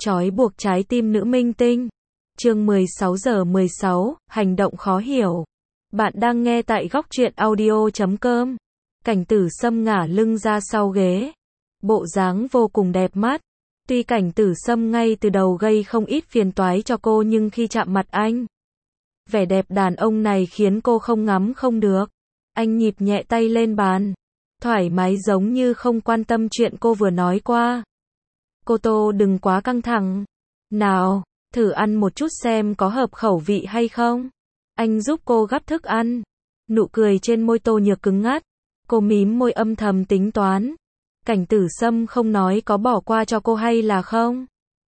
Trói buộc trái tim nữ minh tinh. Chương 16:16, hành động khó hiểu. Bạn đang nghe tại góc truyện audio.com. Cảnh Tử Sâm ngả lưng ra sau ghế. Bộ dáng vô cùng đẹp mắt. Tuy Cảnh Tử Sâm ngay từ đầu gây không ít phiền toái cho cô nhưng khi chạm mặt anh, vẻ đẹp đàn ông này khiến cô không ngắm không được. Anh nhịp nhẹ tay lên bàn, thoải mái giống như không quan tâm chuyện cô vừa nói qua. Cô Tô đừng quá căng thẳng. Nào, thử ăn một chút xem có hợp khẩu vị hay không. Anh giúp cô gắp thức ăn. Nụ cười trên môi Tô Nhược cứng ngắt. Cô mím môi âm thầm tính toán. Cảnh Tử Sâm không nói có bỏ qua cho cô hay là không.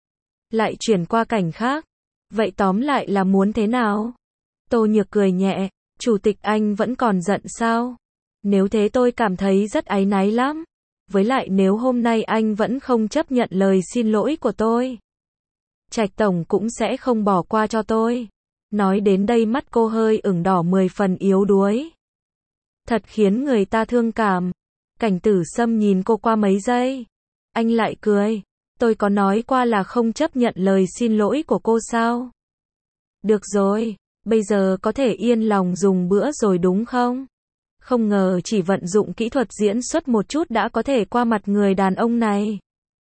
Lại chuyển qua cảnh khác. Vậy tóm lại là muốn thế nào? Tô Nhược cười nhẹ. Chủ tịch anh vẫn còn giận sao? Nếu thế tôi cảm thấy rất áy náy lắm. Với lại nếu hôm nay anh vẫn không chấp nhận lời xin lỗi của tôi, Trạch Tổng cũng sẽ không bỏ qua cho tôi. Nói đến đây mắt cô hơi ửng đỏ 10 phần yếu đuối. Thật khiến người ta thương cảm. Cảnh Tử Sâm nhìn cô qua mấy giây. Anh lại cười. Tôi có nói qua là không chấp nhận lời xin lỗi của cô sao? Được rồi, bây giờ có thể yên lòng dùng bữa rồi đúng không? Không ngờ chỉ vận dụng kỹ thuật diễn xuất một chút đã có thể qua mặt người đàn ông này.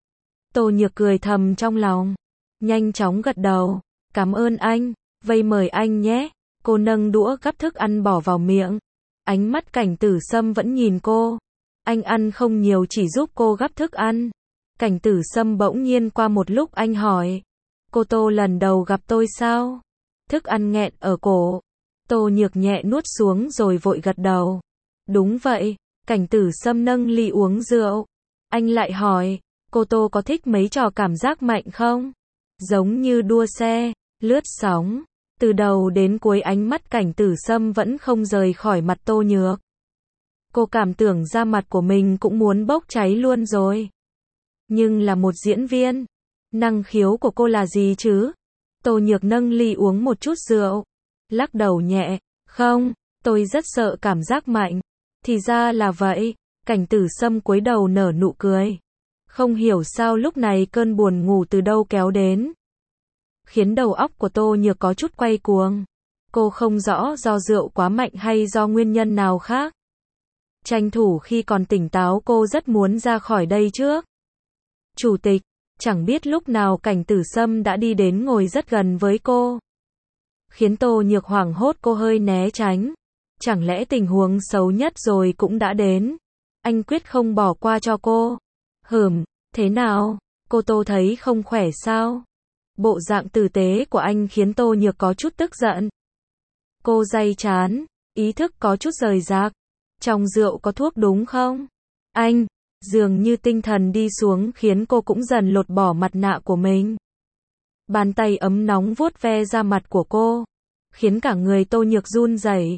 Tô Nhược cười thầm trong lòng. Nhanh chóng gật đầu. Cảm ơn anh. Vây mời anh nhé. Cô nâng đũa gắp thức ăn bỏ vào miệng. Ánh mắt Cảnh Tử Sâm vẫn nhìn cô. Anh ăn không nhiều chỉ giúp cô gắp thức ăn. Cảnh Tử Sâm bỗng nhiên qua một lúc anh hỏi. Cô Tô lần đầu gặp tôi sao? Thức ăn nghẹn ở cổ. Tô Nhược nhẹ nuốt xuống rồi vội gật đầu. Đúng vậy. Cảnh Tử Sâm nâng ly uống rượu. Anh lại hỏi. Cô Tô có thích mấy trò cảm giác mạnh không? Giống như đua xe, lướt sóng. Từ đầu đến cuối ánh mắt Cảnh Tử Sâm vẫn không rời khỏi mặt Tô Nhược. Cô cảm tưởng da mặt của mình cũng muốn bốc cháy luôn rồi. Nhưng là một diễn viên. Năng khiếu của cô là gì chứ? Tô Nhược nâng ly uống một chút rượu. Lắc đầu nhẹ. Không, tôi rất sợ cảm giác mạnh. Thì ra là vậy. Cảnh Tử Sâm cúi đầu nở nụ cười. Không hiểu sao lúc này cơn buồn ngủ từ đâu kéo đến, khiến đầu óc của Tô Nhược có chút quay cuồng. Cô không rõ do rượu quá mạnh hay do nguyên nhân nào khác. Tranh thủ khi còn tỉnh táo cô rất muốn ra khỏi đây trước. Chủ tịch, chẳng biết lúc nào Cảnh Tử Sâm đã đi đến ngồi rất gần với cô. Khiến Tô Nhược hoảng hốt, cô hơi né tránh. Chẳng lẽ tình huống xấu nhất rồi cũng đã đến? Anh quyết không bỏ qua cho cô. Thế nào? Cô Tô thấy không khỏe sao? Bộ dạng tử tế của anh khiến Tô Nhược có chút tức giận. Cô day chán, ý thức có chút rời rạc. Trong rượu có thuốc đúng không? Anh, dường như tinh thần đi xuống khiến cô cũng dần lột bỏ mặt nạ của mình. Bàn tay ấm nóng vuốt ve da mặt của cô, khiến cả người Tô Nhược run rẩy.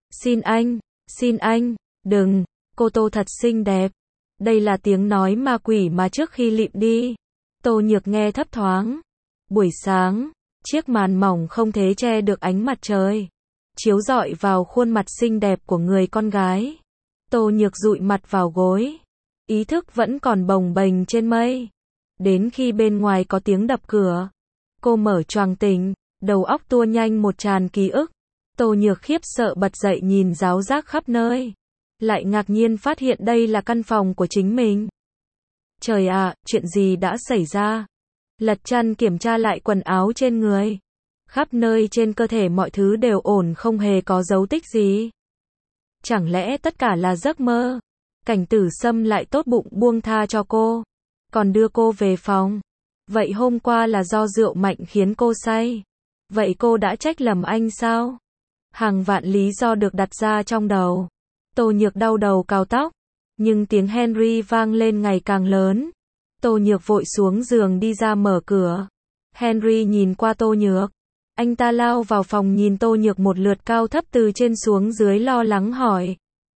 Xin anh, đừng, cô Tô thật xinh đẹp. Đây là tiếng nói ma quỷ mà trước khi lịm đi, Tô Nhược nghe thấp thoáng. Buổi sáng, chiếc màn mỏng không thể che được ánh mặt trời, chiếu rọi vào khuôn mặt xinh đẹp của người con gái. Tô Nhược dụi mặt vào gối, ý thức vẫn còn bồng bềnh trên mây. Đến khi bên ngoài có tiếng đập cửa, cô mở choàng tỉnh, đầu óc tua nhanh một tràn ký ức. Tô Nhược khiếp sợ bật dậy nhìn ráo rác khắp nơi, lại ngạc nhiên phát hiện đây là căn phòng của chính mình. Trời ạ, chuyện gì đã xảy ra? Lật chăn kiểm tra lại quần áo trên người. Khắp nơi trên cơ thể mọi thứ đều ổn, không hề có dấu tích gì. Chẳng lẽ tất cả là giấc mơ? Cảnh Tử Sâm lại tốt bụng buông tha cho cô, còn đưa cô về phòng. Vậy hôm qua là do rượu mạnh khiến cô say. Vậy cô đã trách lầm anh sao? Hàng vạn lý do được đặt ra trong đầu. Tô Nhược đau đầu cào tóc, nhưng tiếng Henry vang lên ngày càng lớn. Tô Nhược vội xuống giường đi ra mở cửa. Henry nhìn qua Tô Nhược. Anh ta lao vào phòng nhìn Tô Nhược một lượt cao thấp từ trên xuống dưới, lo lắng hỏi.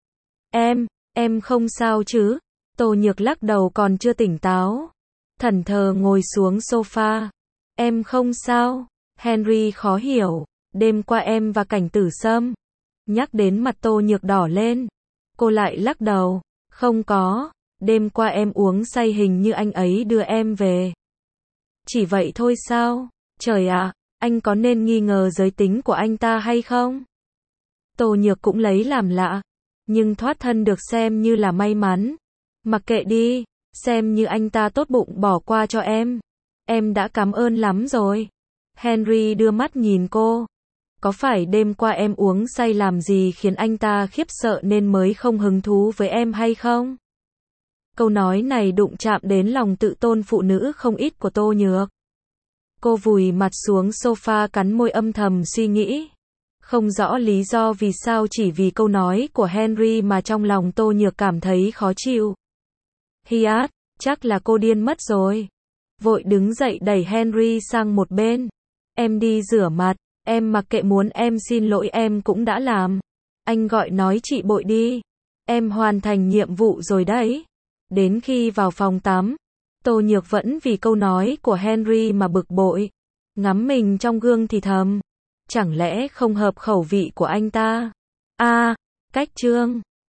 Em không sao chứ? Tô Nhược lắc đầu, còn chưa tỉnh táo. Thẫn thờ ngồi xuống sofa. Em không sao. Henry khó hiểu. Đêm qua em và Cảnh Tử Sâm. Nhắc đến mặt Tô Nhược đỏ lên. Cô lại lắc đầu. Không có. Đêm qua em uống say, hình như anh ấy đưa em về. Chỉ vậy thôi sao? Trời ạ, anh có nên nghi ngờ giới tính của anh ta hay không? Tô Nhược cũng lấy làm lạ, nhưng thoát thân được xem như là may mắn. Mặc kệ đi, xem như anh ta tốt bụng bỏ qua cho em. Em đã cảm ơn lắm rồi. Henry đưa mắt nhìn cô. Có phải đêm qua em uống say làm gì khiến anh ta khiếp sợ nên mới không hứng thú với em hay không? Câu nói này đụng chạm đến lòng tự tôn phụ nữ không ít của Tô Nhược. Cô vùi mặt xuống sofa cắn môi âm thầm suy nghĩ. Không rõ lý do vì sao chỉ vì câu nói của Henry mà trong lòng Tô Nhược cảm thấy khó chịu. Hiát, chắc là cô điên mất rồi. Vội đứng dậy đẩy Henry sang một bên. Em đi rửa mặt, em mặc kệ muốn em xin lỗi em cũng đã làm. Anh gọi nói chị Bội đi. Em hoàn thành nhiệm vụ rồi đấy. Đến khi vào phòng tắm, Tô Nhược vẫn vì câu nói của Henry mà bực bội. Ngắm mình trong gương thì thầm. Chẳng lẽ không hợp khẩu vị của anh ta? Cách chương